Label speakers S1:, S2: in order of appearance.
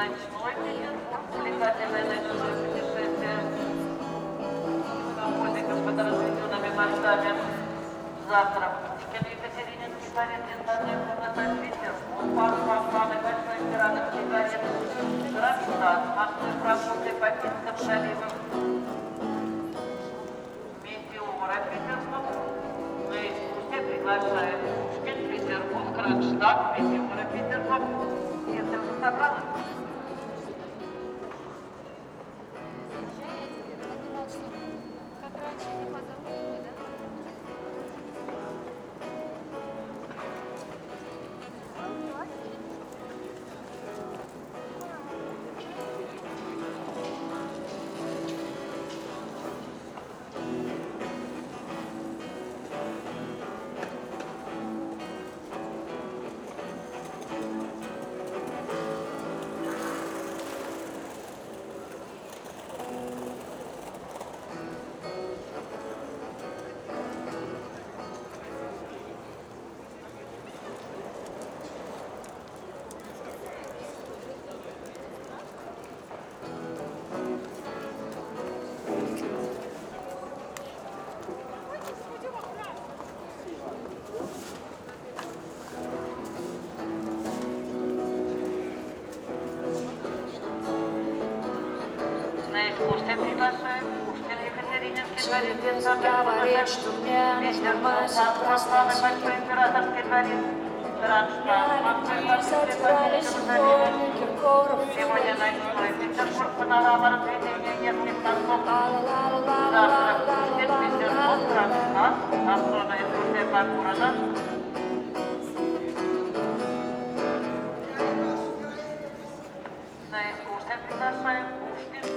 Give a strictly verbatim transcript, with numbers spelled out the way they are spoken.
S1: ночной Петербург, увлекательное ночное путешествие с охотником под разведенными мостами. Завтра Пушкин, Екатерининский дворец, Янтарная комната, Петербург, парк самый большой императорский дворец, Кронштадт, морской прогулкой по Финским заливам, Метеора, Петербург. На экскурсии приглашает Пушкин, Петербург, Кронштадт, Метеора, Петербург. Если уже собралась? На экскурсии приглашает Пушкин, Екатерининский дворец,
S2: говорит, что мне нужно мое
S1: самый большой императорский дворец, Кронштадт, морской прогулкой по Финским заливам. Сегодня ночной Петербург, панорама разведения нескольких концов. Завтра Пушкин, Петербург, Кронштадт, обзорная экскурсия по городу. На экскурсии приглашаем Пушкин,